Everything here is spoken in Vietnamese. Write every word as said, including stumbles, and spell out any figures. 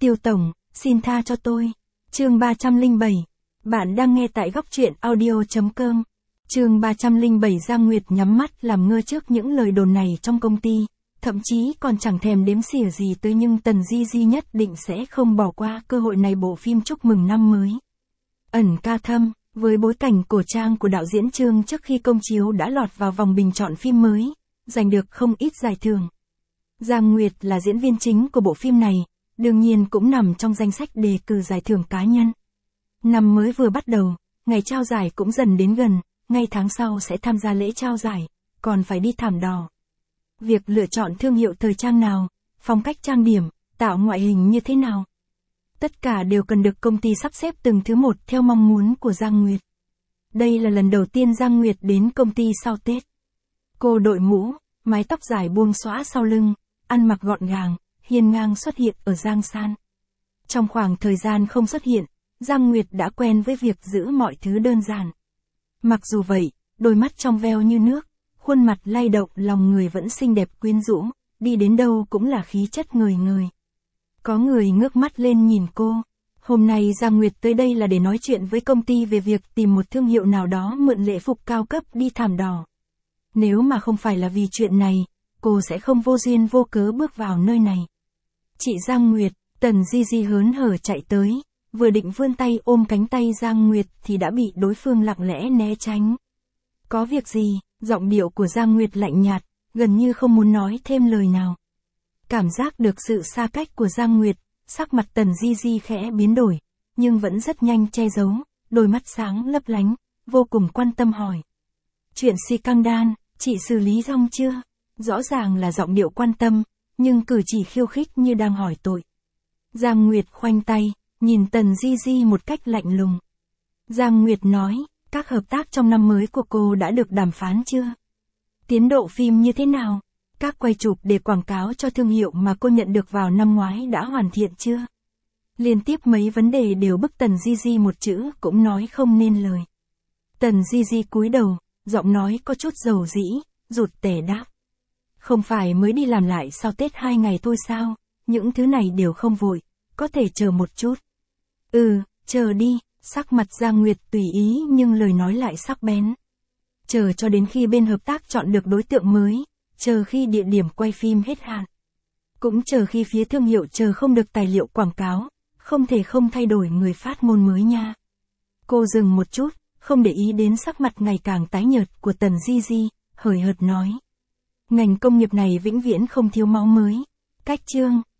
Tiêu Tổng, xin tha cho tôi. Chương ba trăm lẻ bảy. Bạn đang nghe tại góc truyện audio chấm com. Chương ba trăm lẻ bảy. Giang Nguyệt nhắm mắt làm ngơ trước những lời đồn này trong công ty, thậm chí còn chẳng thèm đếm xỉa gì tới, nhưng Tần Di Di nhất định sẽ không bỏ qua cơ hội này. Bộ phim chúc mừng năm mới Ẩn Ca Thâm, với bối cảnh cổ trang của đạo diễn Trương trước khi công chiếu đã lọt vào vòng bình chọn phim mới, giành được không ít giải thưởng. Giang Nguyệt là diễn viên chính của bộ phim này, đương nhiên cũng nằm trong danh sách đề cử giải thưởng cá nhân. Năm mới vừa bắt đầu, ngày trao giải cũng dần đến gần, ngay tháng sau sẽ tham gia lễ trao giải, còn phải đi thảm đỏ. Việc lựa chọn thương hiệu thời trang nào, phong cách trang điểm, tạo ngoại hình như thế nào, tất cả đều cần được công ty sắp xếp từng thứ một theo mong muốn của Giang Nguyệt. Đây là lần đầu tiên Giang Nguyệt đến công ty sau Tết. Cô đội mũ, mái tóc dài buông xõa sau lưng, ăn mặc gọn gàng, hiên ngang xuất hiện ở Giang San. Trong khoảng thời gian không xuất hiện, Giang Nguyệt đã quen với việc giữ mọi thứ đơn giản. Mặc dù vậy, đôi mắt trong veo như nước, khuôn mặt lay động, lòng người vẫn xinh đẹp quyến rũ, đi đến đâu cũng là khí chất ngời ngời. Có người ngước mắt lên nhìn cô. Hôm nay Giang Nguyệt tới đây là để nói chuyện với công ty về việc tìm một thương hiệu nào đó mượn lễ phục cao cấp đi thảm đỏ. Nếu mà không phải là vì chuyện này, cô sẽ không vô duyên vô cớ bước vào nơi này. Chị Giang Nguyệt, Tần Di Di hớn hở chạy tới, vừa định vươn tay ôm cánh tay Giang Nguyệt thì đã bị đối phương lặng lẽ né tránh. Có việc gì? Giọng điệu của Giang Nguyệt lạnh nhạt, gần như không muốn nói thêm lời nào. Cảm giác được sự xa cách của Giang Nguyệt, sắc mặt Tần Di Di khẽ biến đổi, nhưng vẫn rất nhanh che giấu, đôi mắt sáng lấp lánh, vô cùng quan tâm hỏi. Chuyện si căng đan, chị xử lý xong chưa? Rõ ràng là giọng điệu quan tâm, nhưng cử chỉ khiêu khích như đang hỏi tội. Giang Nguyệt khoanh tay, nhìn Tần Di Di một cách lạnh lùng. Giang Nguyệt nói, các hợp tác trong năm mới của cô đã được đàm phán chưa? Tiến độ phim như thế nào? Các quay chụp để quảng cáo cho thương hiệu mà cô nhận được vào năm ngoái đã hoàn thiện chưa? Liên tiếp mấy vấn đề đều bức Tần Di Di một chữ cũng nói không nên lời. Tần Di Di cúi đầu, giọng nói có chút dầu dĩ, rụt rè đáp. Không phải mới đi làm lại sau Tết hai ngày thôi sao? Những thứ này đều không vội, có thể chờ một chút. Ừ, chờ đi. Sắc mặt Giang Nguyệt tùy ý nhưng lời nói lại sắc bén. Chờ cho đến khi bên hợp tác chọn được đối tượng mới, chờ khi địa điểm quay phim hết hạn. Cũng chờ khi phía thương hiệu chờ không được tài liệu quảng cáo, không thể không thay đổi người phát ngôn mới nha. Cô dừng một chút, không để ý đến sắc mặt ngày càng tái nhợt của Tần Di Di, hời hợt nói. Ngành công nghiệp này vĩnh viễn không thiếu máu mới. Cách chương